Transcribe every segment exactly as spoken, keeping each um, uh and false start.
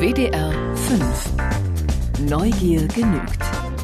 W D R fünf. Neugier genügt.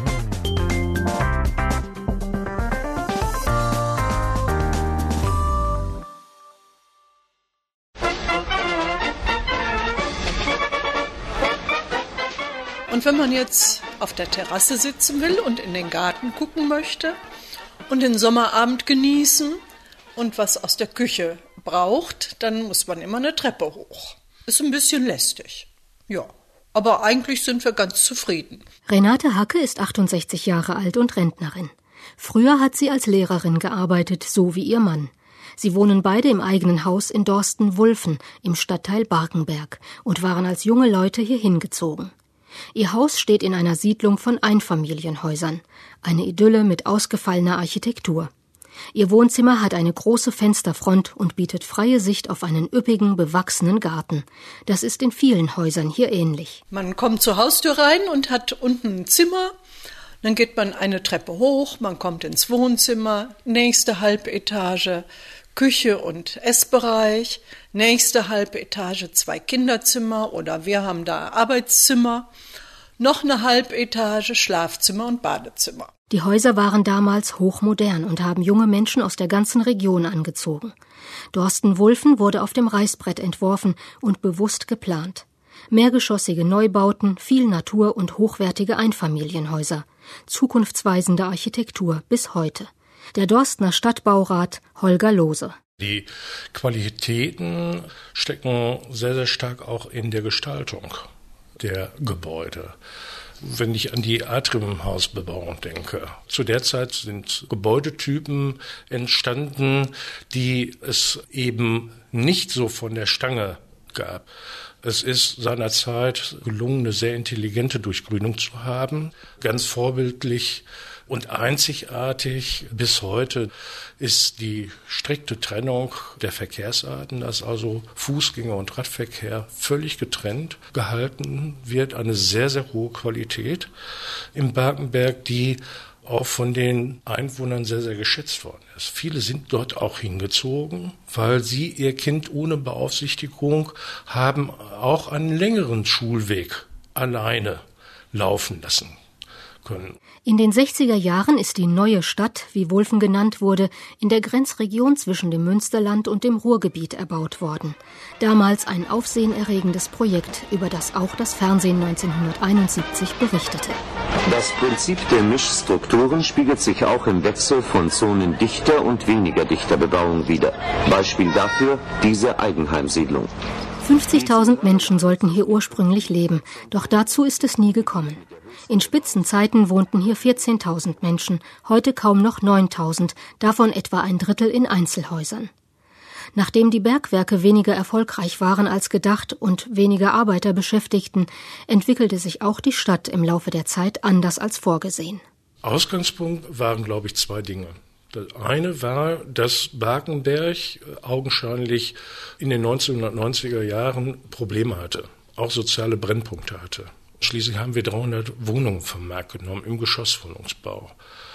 Und wenn man jetzt auf der Terrasse sitzen will und in den Garten gucken möchte und den Sommerabend genießen und was aus der Küche braucht, dann muss man immer eine Treppe hoch. Ist ein bisschen lästig. Ja, aber eigentlich sind wir ganz zufrieden. Renate Hacke ist achtundsechzig Jahre alt und Rentnerin. Früher hat sie als Lehrerin gearbeitet, so wie ihr Mann. Sie wohnen beide im eigenen Haus in Dorsten-Wulfen im Stadtteil Barkenberg und waren als junge Leute hier hingezogen. Ihr Haus steht in einer Siedlung von Einfamilienhäusern. Eine Idylle mit ausgefallener Architektur. Ihr Wohnzimmer hat eine große Fensterfront und bietet freie Sicht auf einen üppigen, bewachsenen Garten. Das ist in vielen Häusern hier ähnlich. Man kommt zur Haustür rein und hat unten ein Zimmer. Dann geht man eine Treppe hoch, man kommt ins Wohnzimmer, nächste Halbetage, Küche und Essbereich, nächste Halbetage zwei Kinderzimmer oder wir haben da Arbeitszimmer, noch eine Halbetage Schlafzimmer und Badezimmer. Die Häuser waren damals hochmodern und haben junge Menschen aus der ganzen Region angezogen. Dorsten-Wulfen wurde auf dem Reißbrett entworfen und bewusst geplant. Mehrgeschossige Neubauten, viel Natur und hochwertige Einfamilienhäuser. Zukunftsweisende Architektur bis heute. Der Dorstener Stadtbaurat Holger Lohse. Die Qualitäten stecken sehr, sehr stark auch in der Gestaltung der Gebäude. Wenn ich an die Atriumhausbebauung denke, zu der Zeit sind Gebäudetypen entstanden, die es eben nicht so von der Stange gab. Es ist seinerzeit gelungen, eine sehr intelligente Durchgrünung zu haben, ganz vorbildlich und einzigartig bis heute ist die strikte Trennung der Verkehrsarten, dass also Fußgänger- und Radverkehr völlig getrennt gehalten wird. Eine sehr, sehr hohe Qualität im Barkenberg, die auch von den Einwohnern sehr, sehr geschätzt worden ist. Viele sind dort auch hingezogen, weil sie ihr Kind ohne Beaufsichtigung haben auch einen längeren Schulweg alleine laufen lassen können. In den sechziger Jahren ist die neue Stadt, wie Wulfen genannt wurde, in der Grenzregion zwischen dem Münsterland und dem Ruhrgebiet erbaut worden. Damals ein aufsehenerregendes Projekt, über das auch das Fernsehen neunzehnhunderteinundsiebzig berichtete. Das Prinzip der Mischstrukturen spiegelt sich auch im Wechsel von Zonen dichter und weniger dichter Bebauung wider. Beispiel dafür diese Eigenheimsiedlung. fünfzigtausend Menschen sollten hier ursprünglich leben, doch dazu ist es nie gekommen. In Spitzenzeiten wohnten hier vierzehntausend Menschen, heute kaum noch neuntausend, davon etwa ein Drittel in Einzelhäusern. Nachdem die Bergwerke weniger erfolgreich waren als gedacht und weniger Arbeiter beschäftigten, entwickelte sich auch die Stadt im Laufe der Zeit anders als vorgesehen. Ausgangspunkt waren, glaube ich, zwei Dinge. Das eine war, dass Barkenberg augenscheinlich in den neunzehnhundertneunziger Jahren Probleme hatte, auch soziale Brennpunkte hatte. Schließlich haben wir dreihundert Wohnungen vom Markt genommen im Geschosswohnungsbau.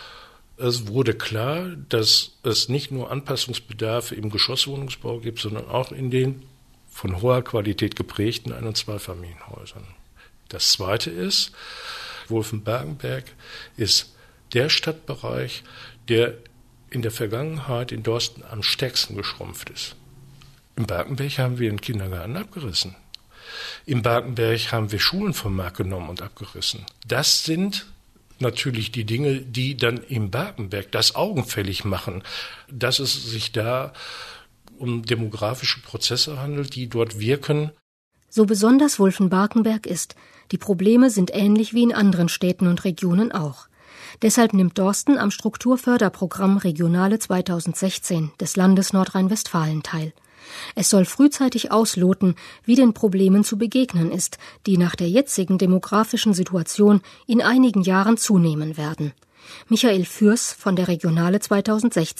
Es wurde klar, dass es nicht nur Anpassungsbedarfe im Geschosswohnungsbau gibt, sondern auch in den von hoher Qualität geprägten Ein- und Zweifamilienhäusern. Das Zweite ist, Wulfen-Barkenberg ist der Stadtbereich, der in der Vergangenheit in Dorsten am stärksten geschrumpft ist. Im Barkenberg haben wir den Kindergarten abgerissen. Im Barkenberg haben wir Schulen vom Markt genommen und abgerissen. Das sind natürlich die Dinge, die dann im Barkenberg das augenfällig machen, dass es sich da um demografische Prozesse handelt, die dort wirken. So besonders Wulfen-Barkenberg ist, die Probleme sind ähnlich wie in anderen Städten und Regionen auch. Deshalb nimmt Dorsten am Strukturförderprogramm Regionale zweitausendsechzehn des Landes Nordrhein-Westfalen teil. Es soll frühzeitig ausloten, wie den Problemen zu begegnen ist, die nach der jetzigen demografischen Situation in einigen Jahren zunehmen werden. Michael Fürst von der Regionale zweitausendsechzehn.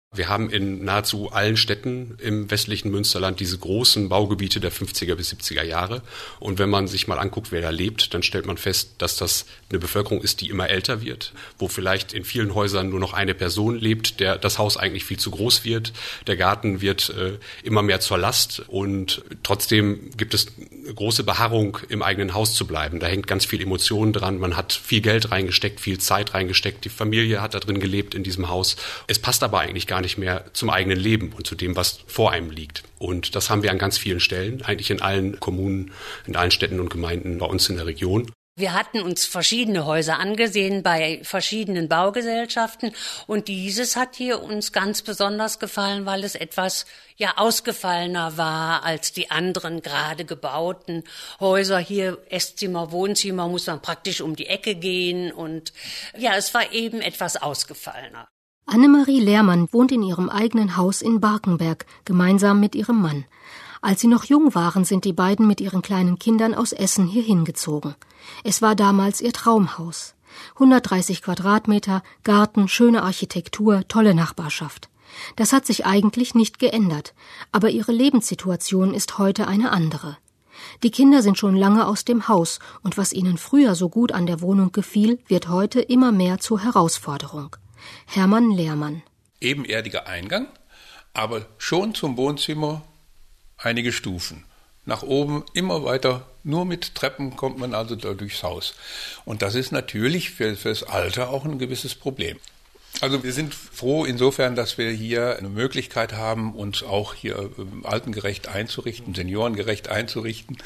Wir haben in nahezu allen Städten im westlichen Münsterland diese großen Baugebiete der fünfziger bis siebziger Jahre. Und wenn man sich mal anguckt, wer da lebt, dann stellt man fest, dass das eine Bevölkerung ist, die immer älter wird, wo vielleicht in vielen Häusern nur noch eine Person lebt, der das Haus eigentlich viel zu groß wird. Der Garten wird äh, immer mehr zur Last und trotzdem gibt es eine große Beharrung, im eigenen Haus zu bleiben. Da hängt ganz viel Emotion dran. Man hat viel Geld reingesteckt, viel Zeit reingesteckt. Die Familie hat da drin gelebt in diesem Haus. Es passt aber eigentlich gar nicht nicht mehr zum eigenen Leben und zu dem, was vor einem liegt. Und das haben wir an ganz vielen Stellen, eigentlich in allen Kommunen, in allen Städten und Gemeinden bei uns in der Region. Wir hatten uns verschiedene Häuser angesehen bei verschiedenen Baugesellschaften und dieses hat hier uns ganz besonders gefallen, weil es etwas ja ausgefallener war als die anderen gerade gebauten Häuser. Hier Esszimmer, Wohnzimmer muss man praktisch um die Ecke gehen und ja, es war eben etwas ausgefallener. Annemarie Lehrmann wohnt in ihrem eigenen Haus in Barkenberg, gemeinsam mit ihrem Mann. Als sie noch jung waren, sind die beiden mit ihren kleinen Kindern aus Essen hier hingezogen. Es war damals ihr Traumhaus. hundertdreißig Quadratmeter, Garten, schöne Architektur, tolle Nachbarschaft. Das hat sich eigentlich nicht geändert, aber ihre Lebenssituation ist heute eine andere. Die Kinder sind schon lange aus dem Haus und was ihnen früher so gut an der Wohnung gefiel, wird heute immer mehr zur Herausforderung. Hermann Lehrmann. Ebenerdiger Eingang, aber schon zum Wohnzimmer einige Stufen. Nach oben immer weiter, nur mit Treppen kommt man also da durchs Haus. Und das ist natürlich für, für das Alter auch ein gewisses Problem. Also wir sind froh insofern, dass wir hier eine Möglichkeit haben, uns auch hier altengerecht einzurichten, seniorengerecht einzurichten.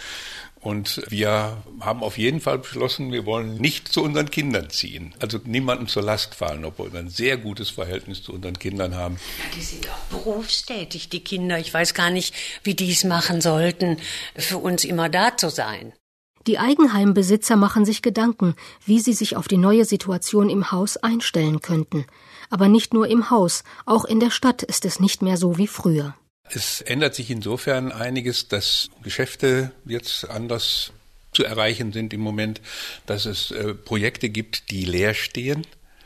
Und wir haben auf jeden Fall beschlossen, wir wollen nicht zu unseren Kindern ziehen. Also niemandem zur Last fallen, obwohl wir ein sehr gutes Verhältnis zu unseren Kindern haben. Ja, die sind auch berufstätig, die Kinder. Ich weiß gar nicht, wie die es machen sollten, für uns immer da zu sein. Die Eigenheimbesitzer machen sich Gedanken, wie sie sich auf die neue Situation im Haus einstellen könnten. Aber nicht nur im Haus, auch in der Stadt ist es nicht mehr so wie früher. Es ändert sich insofern einiges, dass Geschäfte jetzt anders zu erreichen sind im Moment, dass es äh, Projekte gibt, die leer stehen.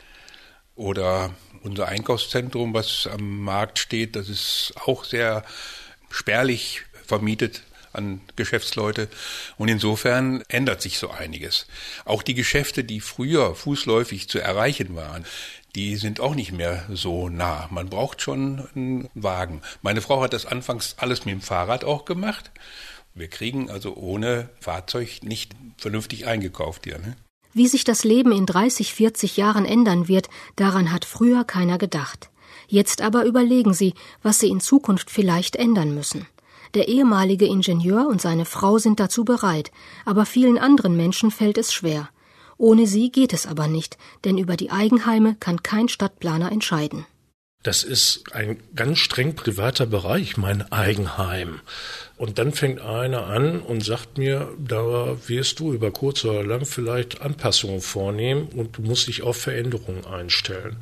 Oder unser Einkaufszentrum, was am Markt steht, das ist auch sehr spärlich vermietet an Geschäftsleute. Und insofern ändert sich so einiges. Auch die Geschäfte, die früher fußläufig zu erreichen waren, die sind auch nicht mehr so nah. Man braucht schon einen Wagen. Meine Frau hat das anfangs alles mit dem Fahrrad auch gemacht. Wir kriegen also ohne Fahrzeug nicht vernünftig eingekauft hier, ne? Wie sich das Leben in dreißig, vierzig Jahren ändern wird, daran hat früher keiner gedacht. Jetzt aber überlegen sie, was sie in Zukunft vielleicht ändern müssen. Der ehemalige Ingenieur und seine Frau sind dazu bereit, aber vielen anderen Menschen fällt es schwer. Ohne sie geht es aber nicht, denn über die Eigenheime kann kein Stadtplaner entscheiden. Das ist ein ganz streng privater Bereich, mein Eigenheim. Und dann fängt einer an und sagt mir, da wirst du über kurz oder lang vielleicht Anpassungen vornehmen und du musst dich auf Veränderungen einstellen.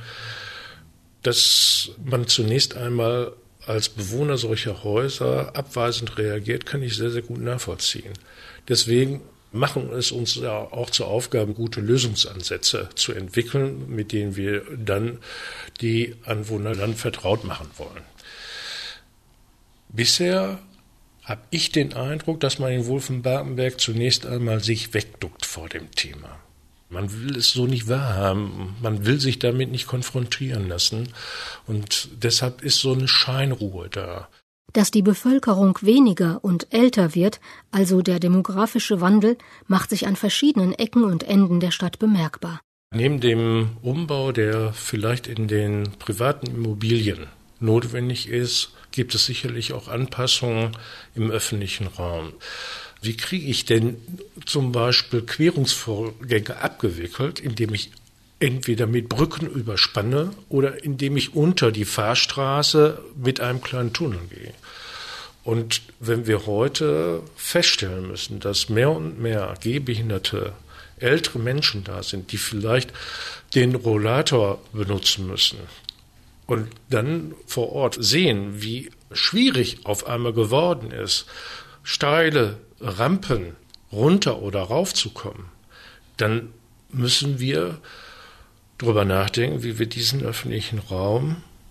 Dass man zunächst einmal als Bewohner solcher Häuser abweisend reagiert, kann ich sehr, sehr gut nachvollziehen. Deswegen machen es uns ja auch zur Aufgabe, gute Lösungsansätze zu entwickeln, mit denen wir dann die Anwohner dann vertraut machen wollen. Bisher habe ich den Eindruck, dass man in Wolfenbartenberg zunächst einmal sich wegduckt vor dem Thema. Man will es so nicht wahrhaben, man will sich damit nicht konfrontieren lassen und deshalb ist so eine Scheinruhe da. Dass die Bevölkerung weniger und älter wird, also der demografische Wandel, macht sich an verschiedenen Ecken und Enden der Stadt bemerkbar. Neben dem Umbau, der vielleicht in den privaten Immobilien notwendig ist, gibt es sicherlich auch Anpassungen im öffentlichen Raum. Wie kriege ich denn zum Beispiel Querungsvorgänge abgewickelt, indem ich entweder mit Brücken überspanne oder indem ich unter die Fahrstraße mit einem kleinen Tunnel gehe. Und wenn wir heute feststellen müssen, dass mehr und mehr gehbehinderte ältere Menschen da sind, die vielleicht den Rollator benutzen müssen und dann vor Ort sehen, wie schwierig auf einmal geworden ist, steile Rampen runter oder raufzukommen, dann müssen wir darüber nachdenken, wie wir diesen öffentlichen Raum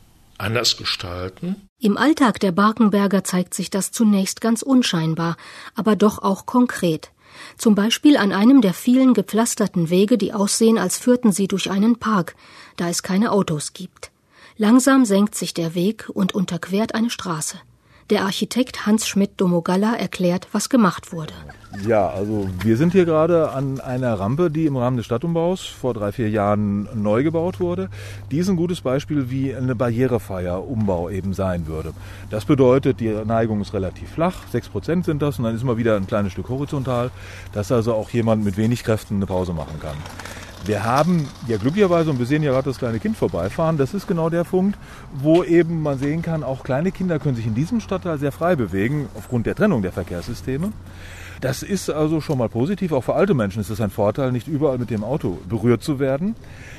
anders gestalten? Im Alltag der Barkenberger zeigt sich das zunächst ganz unscheinbar, aber doch auch konkret. Zum Beispiel an einem der vielen gepflasterten Wege, die aussehen, als führten sie durch einen Park, da es keine Autos gibt. Langsam senkt sich der Weg und unterquert eine Straße. Der Architekt Hans Schmidt-Domogalla erklärt, was gemacht wurde. Ja, also wir sind hier gerade an einer Rampe, die im Rahmen des Stadtumbaus vor drei, vier Jahren neu gebaut wurde. Die ist ein gutes Beispiel, wie eine barrierefreier Umbau eben sein würde. Das bedeutet, die Neigung ist relativ flach, sechs Prozent sind das, und dann ist mal wieder ein kleines Stück horizontal, dass also auch jemand mit wenig Kräften eine Pause machen kann. Wir haben ja glücklicherweise, und wir sehen ja gerade das kleine Kind vorbeifahren, das ist genau der Punkt, wo eben man sehen kann, auch kleine Kinder können sich in diesem Stadtteil sehr frei bewegen, aufgrund der Trennung der Verkehrssysteme. Das ist also schon mal positiv, auch für alte Menschen ist das ein Vorteil, nicht überall mit dem Auto berührt zu werden.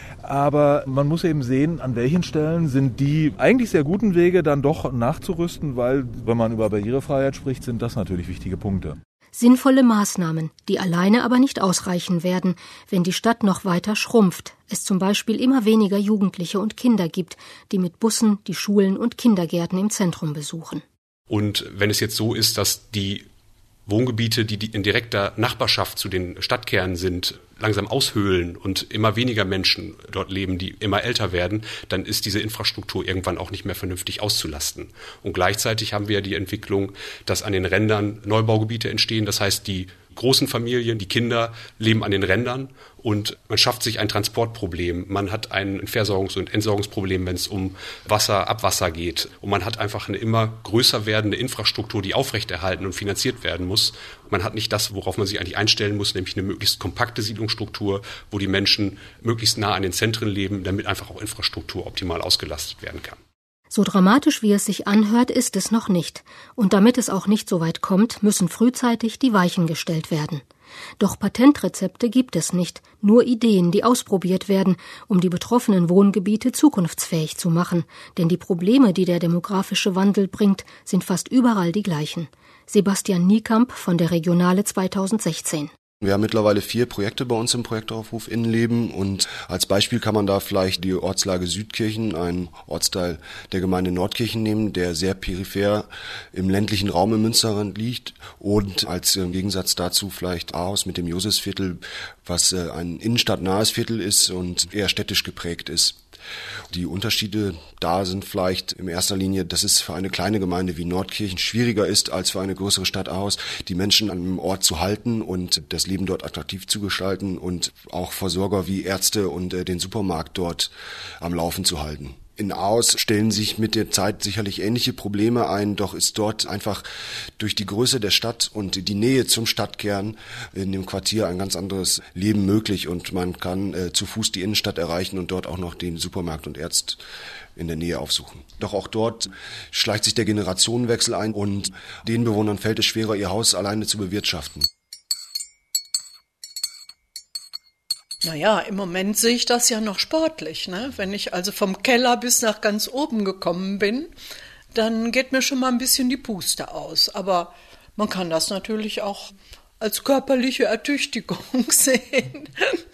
Aber man muss eben sehen, an welchen Stellen sind die eigentlich sehr guten Wege dann doch nachzurüsten, weil, wenn man über Barrierefreiheit spricht, sind das natürlich wichtige Punkte. Sinnvolle Maßnahmen, die alleine aber nicht ausreichen werden, wenn die Stadt noch weiter schrumpft, es zum Beispiel immer weniger Jugendliche und Kinder gibt, die mit Bussen die Schulen und Kindergärten im Zentrum besuchen. Und wenn es jetzt so ist, dass die Wohngebiete, die in direkter Nachbarschaft zu den Stadtkernen sind, langsam aushöhlen und immer weniger Menschen dort leben, die immer älter werden, dann ist diese Infrastruktur irgendwann auch nicht mehr vernünftig auszulasten. Und gleichzeitig haben wir die Entwicklung, dass an den Rändern Neubaugebiete entstehen. Das heißt, die großen Familien, die Kinder leben an den Rändern und man schafft sich ein Transportproblem. Man hat ein Versorgungs- und Entsorgungsproblem, wenn es um Wasser, Abwasser geht. Und man hat einfach eine immer größer werdende Infrastruktur, die aufrechterhalten und finanziert werden muss. Man hat nicht das, worauf man sich eigentlich einstellen muss, nämlich eine möglichst kompakte Siedlungsstruktur, wo die Menschen möglichst nah an den Zentren leben, damit einfach auch Infrastruktur optimal ausgelastet werden kann. So dramatisch, wie es sich anhört, ist es noch nicht. Und damit es auch nicht so weit kommt, müssen frühzeitig die Weichen gestellt werden. Doch Patentrezepte gibt es nicht, nur Ideen, die ausprobiert werden, um die betroffenen Wohngebiete zukunftsfähig zu machen. Denn die Probleme, die der demografische Wandel bringt, sind fast überall die gleichen. Sebastian Niekamp von der Regionale zweitausendsechzehn. Wir haben mittlerweile vier Projekte bei uns im Projektaufruf Innenleben und als Beispiel kann man da vielleicht die Ortslage Südkirchen, einen Ortsteil der Gemeinde Nordkirchen nehmen, der sehr peripher im ländlichen Raum im Münsterland liegt und als Gegensatz dazu vielleicht Ahaus mit dem Josefsviertel, was ein innenstadtnahes Viertel ist und eher städtisch geprägt ist. Die Unterschiede da sind vielleicht in erster Linie, dass es für eine kleine Gemeinde wie Nordkirchen schwieriger ist, als für eine größere Stadt Ahaus, die Menschen an einem Ort zu halten und das Leben dort attraktiv zu gestalten und auch Versorger wie Ärzte und äh, den Supermarkt dort am Laufen zu halten. In Ahaus stellen sich mit der Zeit sicherlich ähnliche Probleme ein, doch ist dort einfach durch die Größe der Stadt und die Nähe zum Stadtkern in dem Quartier ein ganz anderes Leben möglich und man kann äh, zu Fuß die Innenstadt erreichen und dort auch noch den Supermarkt und Arzt in der Nähe aufsuchen. Doch auch dort schleicht sich der Generationenwechsel ein und den Bewohnern fällt es schwerer, ihr Haus alleine zu bewirtschaften. Naja, im Moment sehe ich das ja noch sportlich, ne? Wenn ich also vom Keller bis nach ganz oben gekommen bin, dann geht mir schon mal ein bisschen die Puste aus. Aber man kann das natürlich auch als körperliche Ertüchtigung sehen.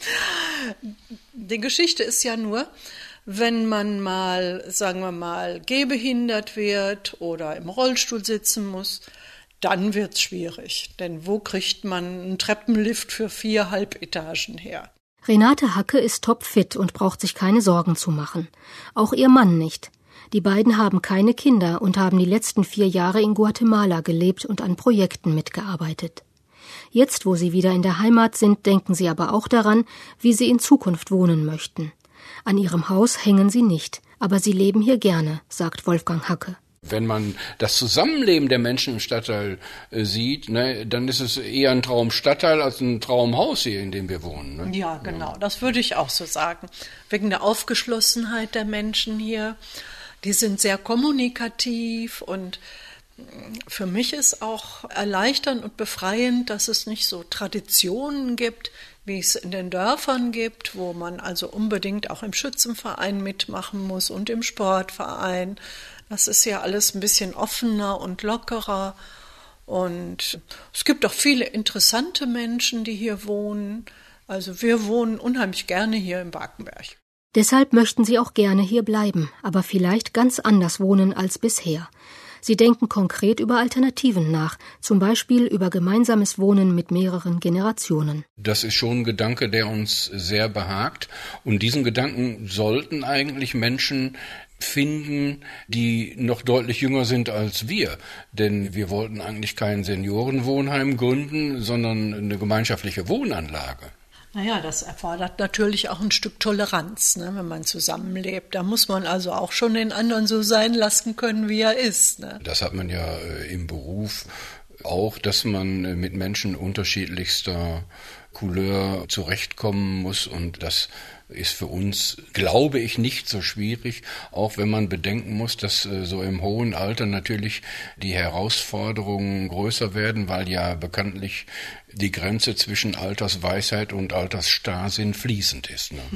Die Geschichte ist ja nur, wenn man mal, sagen wir mal, gehbehindert wird oder im Rollstuhl sitzen muss, dann wird's schwierig. Denn wo kriegt man einen Treppenlift für vier Halbetagen her? Renate Hacke ist topfit und braucht sich keine Sorgen zu machen. Auch ihr Mann nicht. Die beiden haben keine Kinder und haben die letzten vier Jahre in Guatemala gelebt und an Projekten mitgearbeitet. Jetzt, wo sie wieder in der Heimat sind, denken sie aber auch daran, wie sie in Zukunft wohnen möchten. An ihrem Haus hängen sie nicht, aber sie leben hier gerne, sagt Wolfgang Hacke. Wenn man das Zusammenleben der Menschen im Stadtteil äh, sieht, ne, dann ist es eher ein Traumstadtteil als ein Traumhaus hier, in dem wir wohnen. Ne? Ja, genau, das würde ich auch so sagen. Wegen der Aufgeschlossenheit der Menschen hier. Die sind sehr kommunikativ und für mich ist auch erleichternd und befreiend, dass es nicht so Traditionen gibt, wie es in den Dörfern gibt, wo man also unbedingt auch im Schützenverein mitmachen muss und im Sportverein. Das ist ja alles ein bisschen offener und lockerer. Und es gibt auch viele interessante Menschen, die hier wohnen. Also wir wohnen unheimlich gerne hier im Barkenberg. Deshalb möchten sie auch gerne hier bleiben, aber vielleicht ganz anders wohnen als bisher. Sie denken konkret über Alternativen nach, zum Beispiel über gemeinsames Wohnen mit mehreren Generationen. Das ist schon ein Gedanke, der uns sehr behagt. Und diesen Gedanken sollten eigentlich Menschen finden, die noch deutlich jünger sind als wir. Denn wir wollten eigentlich kein Seniorenwohnheim gründen, sondern eine gemeinschaftliche Wohnanlage. Naja, das erfordert natürlich auch ein Stück Toleranz, ne, wenn man zusammenlebt. Da muss man also auch schon den anderen so sein lassen können, wie er ist. Ne? Das hat man ja äh, im Beruf auch, dass man äh, mit Menschen unterschiedlichster Couleur zurechtkommen muss. Und das ist für uns, glaube ich, nicht so schwierig, auch wenn man bedenken muss, dass äh, so im hohen Alter natürlich die Herausforderungen größer werden, weil ja bekanntlich die Grenze zwischen Altersweisheit und Altersstarrsinn fließend ist. Ne?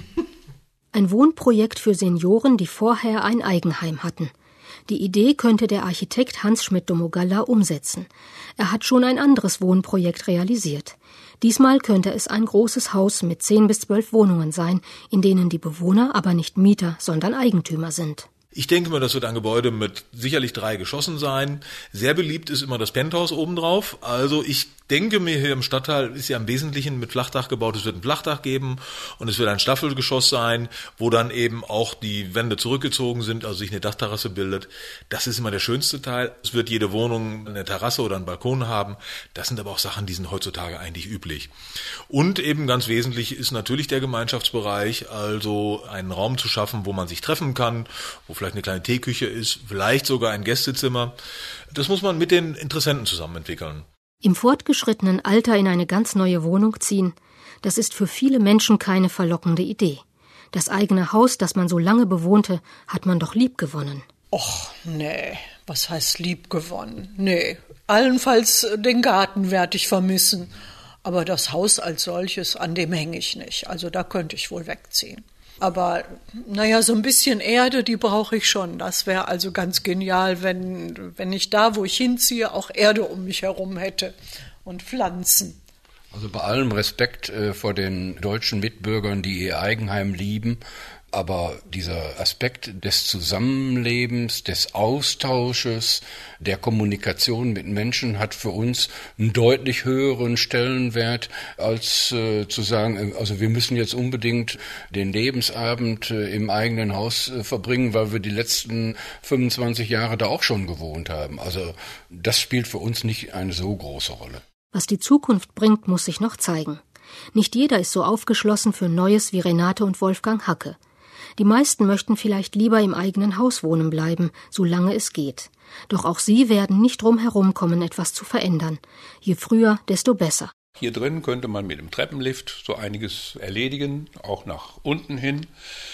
Ein Wohnprojekt für Senioren, die vorher ein Eigenheim hatten. Die Idee könnte der Architekt Hans Schmidt-Domogalla umsetzen. Er hat schon ein anderes Wohnprojekt realisiert. Diesmal könnte es ein großes Haus mit zehn bis zwölf Wohnungen sein, in denen die Bewohner aber nicht Mieter, sondern Eigentümer sind. Ich denke mal, das wird ein Gebäude mit sicherlich drei Geschossen sein. Sehr beliebt ist immer das Penthouse obendrauf. Also ich denke mir, hier im Stadtteil ist ja im Wesentlichen mit Flachdach gebaut. Es wird ein Flachdach geben und es wird ein Staffelgeschoss sein, wo dann eben auch die Wände zurückgezogen sind, also sich eine Dachterrasse bildet. Das ist immer der schönste Teil. Es wird jede Wohnung eine Terrasse oder einen Balkon haben. Das sind aber auch Sachen, die sind heutzutage eigentlich üblich. Und eben ganz wesentlich ist natürlich der Gemeinschaftsbereich, also einen Raum zu schaffen, wo man sich treffen kann, wo vielleicht eine kleine Teeküche ist, vielleicht sogar ein Gästezimmer. Das muss man mit den Interessenten zusammen entwickeln. Im fortgeschrittenen Alter in eine ganz neue Wohnung ziehen, das ist für viele Menschen keine verlockende Idee. Das eigene Haus, das man so lange bewohnte, hat man doch liebgewonnen. Och, nee, was heißt liebgewonnen? Nee, allenfalls den Garten werd ich vermissen. Aber das Haus als solches, an dem hänge ich nicht. Also da könnte ich wohl wegziehen. Aber naja, so ein bisschen Erde, die brauche ich schon. Das wäre also ganz genial, wenn, wenn ich da, wo ich hinziehe, auch Erde um mich herum hätte und Pflanzen. Also bei allem Respekt äh, vor den deutschen Mitbürgern, die ihr Eigenheim lieben, aber dieser Aspekt des Zusammenlebens, des Austausches, der Kommunikation mit Menschen hat für uns einen deutlich höheren Stellenwert, als äh, zu sagen, also wir müssen jetzt unbedingt den Lebensabend äh, im eigenen Haus äh, verbringen, weil wir die letzten fünfundzwanzig Jahre da auch schon gewohnt haben. Also das spielt für uns nicht eine so große Rolle. Was die Zukunft bringt, muss sich noch zeigen. Nicht jeder ist so aufgeschlossen für Neues wie Renate und Wolfgang Hacke. Die meisten möchten vielleicht lieber im eigenen Haus wohnen bleiben, solange es geht. Doch auch sie werden nicht drum herum kommen, etwas zu verändern. Je früher, desto besser. Hier drin könnte man mit dem Treppenlift so einiges erledigen, auch nach unten hin.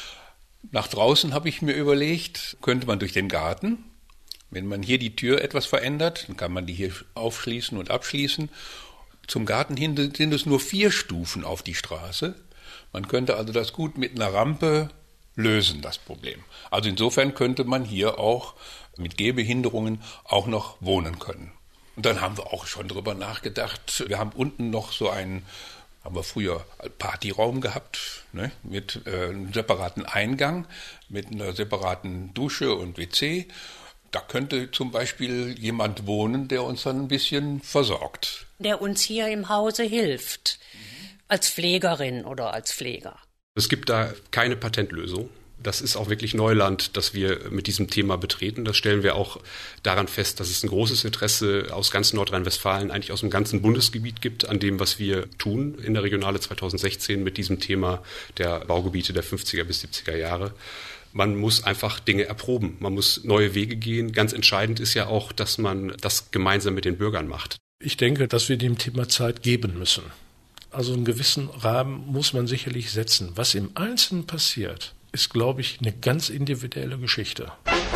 Nach draußen habe ich mir überlegt, könnte man durch den Garten, wenn man hier die Tür etwas verändert, dann kann man die hier aufschließen und abschließen. Zum Garten hin sind es nur vier Stufen auf die Straße. Man könnte also das gut mit einer Rampe lösen, das Problem. Also insofern könnte man hier auch mit Gehbehinderungen auch noch wohnen können. Und dann haben wir auch schon drüber nachgedacht. Wir haben unten noch so einen, haben wir früher Partyraum gehabt, ne, mit äh, einem separaten Eingang, mit einer separaten Dusche und W C. Da könnte zum Beispiel jemand wohnen, der uns dann ein bisschen versorgt. Der uns hier im Hause hilft, als Pflegerin oder als Pfleger. Es gibt da keine Patentlösung. Das ist auch wirklich Neuland, das wir mit diesem Thema betreten. Das stellen wir auch daran fest, dass es ein großes Interesse aus ganz Nordrhein-Westfalen, eigentlich aus dem ganzen Bundesgebiet gibt, an dem, was wir tun in der Regionale zweitausendsechzehn mit diesem Thema der Baugebiete der fünfziger bis siebziger Jahre. Man muss einfach Dinge erproben, man muss neue Wege gehen. Ganz entscheidend ist ja auch, dass man das gemeinsam mit den Bürgern macht. Ich denke, dass wir dem Thema Zeit geben müssen. Also einen gewissen Rahmen muss man sicherlich setzen. Was im Einzelnen passiert, ist, glaube ich, eine ganz individuelle Geschichte.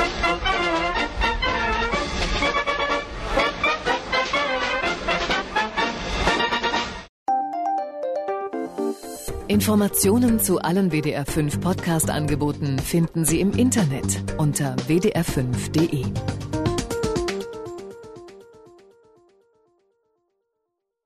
Informationen zu allen W D R fünf Podcast-Angeboten finden Sie im Internet unter w d r fünf punkt d e.